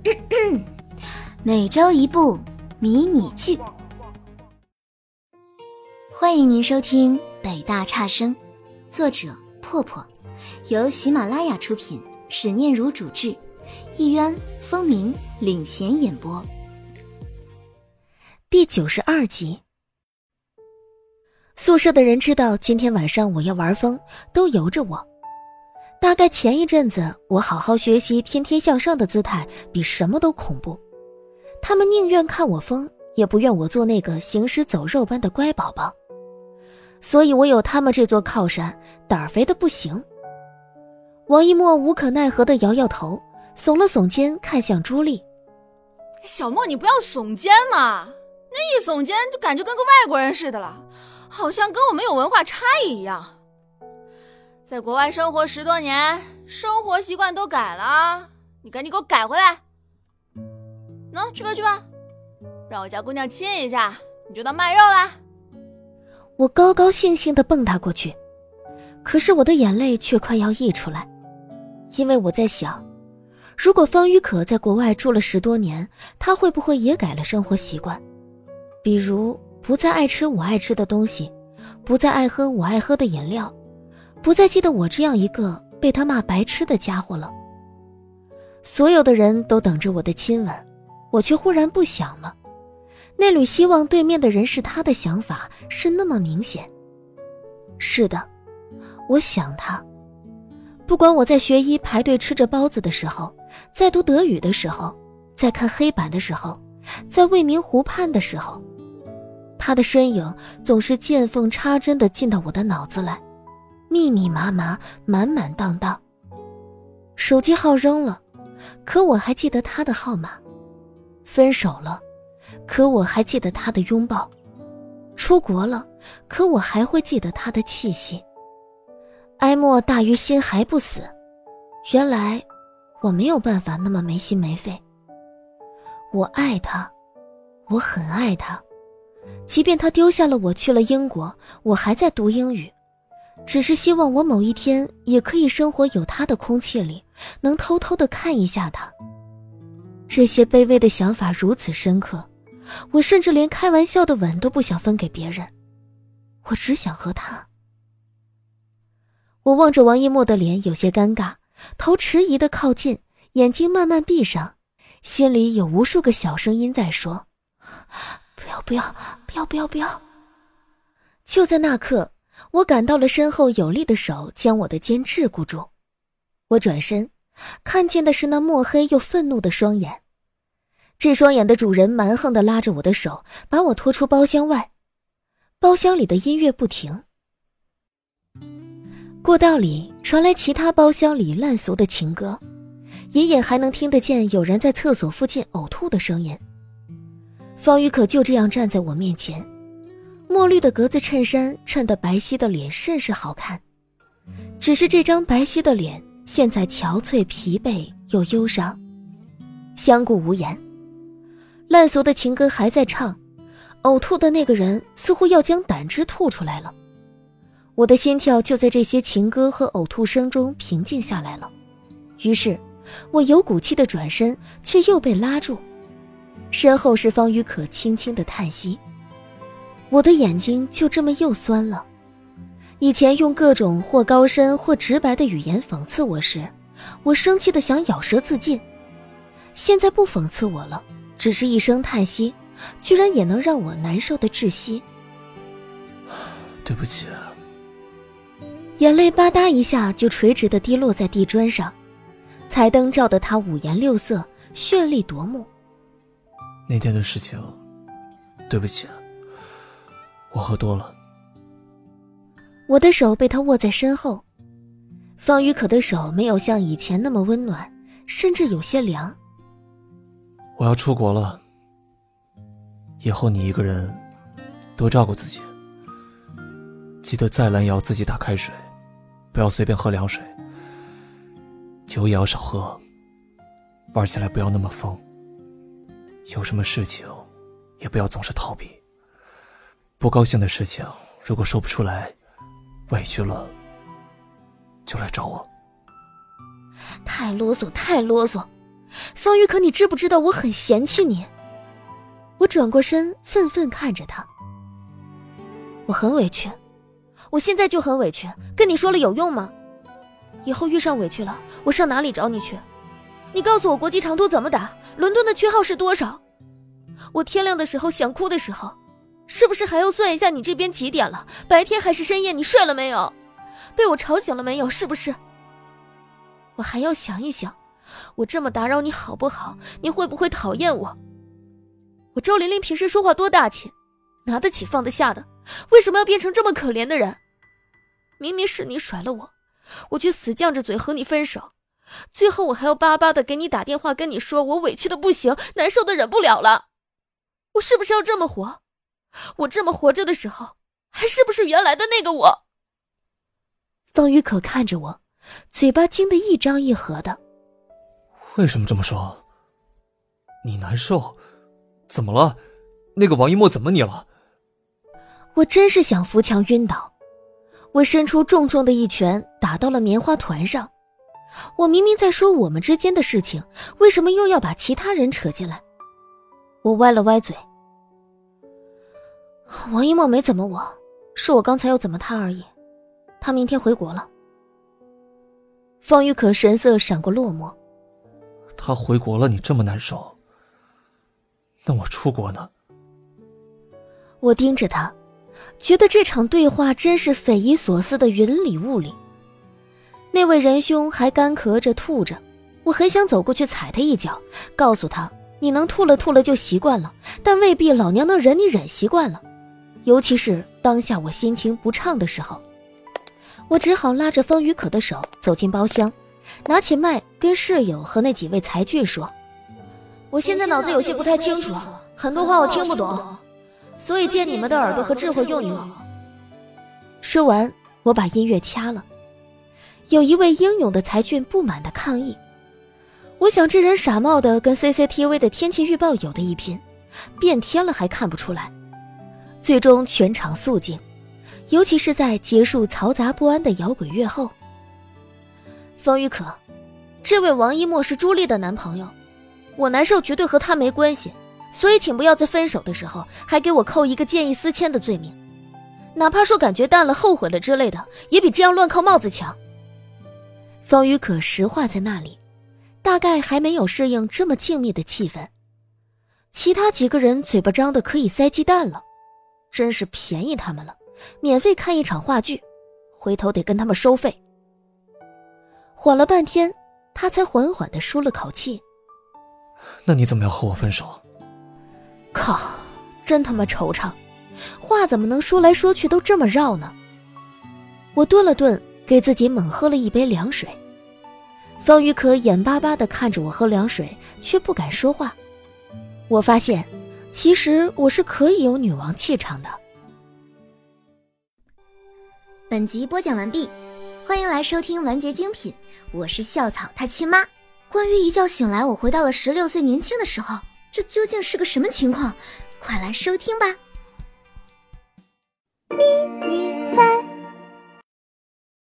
每周一部迷你剧，欢迎您收听北大差生，作者破破，由喜马拉雅出品，史念如主制，一渊、风鸣领衔演播。第92集。宿舍的人知道今天晚上我要玩疯，都由着我。大概前一阵子我好好学习天天向上的姿态比什么都恐怖，他们宁愿看我疯，也不愿我做那个行尸走肉般的乖宝宝。所以我有他们这座靠山，胆儿肥的不行。王一墨无可奈何地摇摇头，耸了耸肩，看向朱莉。 小莫，你不要耸肩嘛，那一耸肩就感觉跟个外国人似的了，好像跟我们有文化差异一样。在国外生活10多年，生活习惯都改了，你赶紧给我改回来。喏，去吧去吧，让我家姑娘亲一下，你就当卖肉啦。 我高高兴兴地蹦跶过去，可是我的眼泪却快要溢出来，因为我在想，如果方玉可在国外住了10多年，她会不会也改了生活习惯？比如不再爱吃我爱吃的东西，不再爱喝我爱喝的饮料，不再记得我这样一个被他骂白痴的家伙了。所有的人都等着我的亲吻，我却忽然不想了。那缕希望对面的人是他的想法是那么明显。是的，我想他。不管我在学医排队吃着包子的时候，在读德语的时候，在看黑板的时候，在未名湖畔的时候，他的身影总是见缝插针地进到我的脑子来，密密麻麻，满满当当。手机号扔了，可我还记得他的号码。分手了，可我还记得他的拥抱。出国了，可我还会记得他的气息。哀莫大于心还不死，原来我没有办法那么没心没肺。我爱他，我很爱他，即便他丢下了我去了英国，我还在读英语，只是希望我某一天也可以生活有他的空气里，能偷偷地看一下他。这些卑微的想法如此深刻，我甚至连开玩笑的吻都不想分给别人，我只想和他。我望着王一墨的脸，有些尴尬，头迟疑地靠近，眼睛慢慢闭上，心里有无数个小声音在说，不要不要不要不要不要。就在那刻，我感到了身后有力的手将我的肩桎梏住。我转身，看见的是那墨黑又愤怒的双眼。这双眼的主人蛮横地拉着我的手，把我拖出包厢外。包厢里的音乐不停。过道里传来其他包厢里烂俗的情歌，隐隐还能听得见有人在厕所附近呕吐的声音。方玉可就这样站在我面前，墨绿的格子衬衫衬得白皙的脸甚是好看，只是这张白皙的脸现在憔悴疲惫又忧伤。相顾无言，烂俗的情歌还在唱，呕吐的那个人似乎要将胆汁吐出来了。我的心跳就在这些情歌和呕吐声中平静下来了。于是我有骨气地转身，却又被拉住。身后是方玉可轻轻的叹息。我的眼睛就这么又酸了。以前用各种或高深或直白的语言讽刺我时，我生气地想咬舌自尽。现在不讽刺我了，只是一声叹息，居然也能让我难受的窒息。 对不起啊。 眼泪吧嗒一下就垂直地滴落在地砖上，彩灯照得它五颜六色，绚丽夺目。 那天的事情，对不起啊，我喝多了。 我的手被他握在身后，方玉可的手没有像以前那么温暖，甚至有些凉。 我要出国了，以后你一个人多照顾自己，记得再拦也要自己打开水，不要随便喝凉水，酒也要少喝，玩起来不要那么疯，有什么事情也不要总是逃避，不高兴的事情如果说不出来，委屈了就来找我。 太啰嗦太啰嗦， 方玉可，你知不知道我很嫌弃你？我转过身，愤愤看着他。我很委屈，我现在就很委屈，跟你说了有用吗？以后遇上委屈了，我上哪里找你去？你告诉我国际长途怎么打，伦敦的区号是多少？我天亮的时候想哭的时候，是不是还要算一下你这边几点了？白天还是深夜？你睡了没有？被我吵醒了没有？是不是？我还要想一想，我这么打扰你好不好？你会不会讨厌我？我周玲玲平时说话多大气，拿得起放得下的，为什么要变成这么可怜的人？明明是你甩了我，我却死犟着嘴和你分手，最后我还要巴巴的给你打电话跟你说我委屈的不行，难受的忍不了了。我是不是要这么活？我这么活着的时候，还是不是原来的那个我？方宇可看着我，嘴巴惊得一张一合的。 为什么这么说？你难受？怎么了？那个王一墨怎么你了？ 我真是想扶墙晕倒。我伸出重重的一拳，打到了棉花团上。我明明在说我们之间的事情，为什么又要把其他人扯进来？我歪了歪嘴。王一墨没怎么我，是我刚才要怎么他而已。他明天回国了。方玉可神色闪过落寞。 他回国了，你这么难受，那我出国呢？ 我盯着他，觉得这场对话真是匪夷所思的云里雾里。那位仁兄还干咳着吐着，我很想走过去踩他一脚，告诉他你能吐了就习惯了，但未必老娘能忍你忍习惯了。尤其是当下我心情不畅的时候，我只好拉着方宇可的手走进包厢，拿起麦跟室友和那几位才俊说，我现在脑子有些不太清楚，很多话我听不懂，所以借你们的耳朵和智慧用一用。说完，我把音乐掐了。有一位英勇的才俊不满地抗议，我想这人傻帽的跟 CCTV 的天气预报有的一拼，变天了还看不出来。最终全场肃静，尤其是在结束嘈杂不安的摇滚乐后。方玉可，这位王一墨是朱莉的男朋友，我难受绝对和他没关系，所以请不要在分手的时候还给我扣一个见异思迁的罪名，哪怕说感觉淡了后悔了之类的，也比这样乱扣帽子强。方玉可石化在那里，大概还没有适应这么静谧的气氛。其他几个人嘴巴张得可以塞鸡蛋了，真是便宜他们了，免费看一场话剧，回头得跟他们收费。缓了半天，他才缓缓地舒了口气。 那你怎么要和我分手？ 靠，真他妈惆怅，话怎么能说来说去都这么绕呢？我顿了顿，给自己猛喝了一杯凉水。方玉可眼巴巴地看着我喝凉水，却不敢说话。我发现其实我是可以有女王气场的。 本集播讲完毕，欢迎来收听完结精品，我是校草他亲妈。关于一觉醒来我回到了16岁年轻的时候，这究竟是个什么情况？快来收听吧。迷你番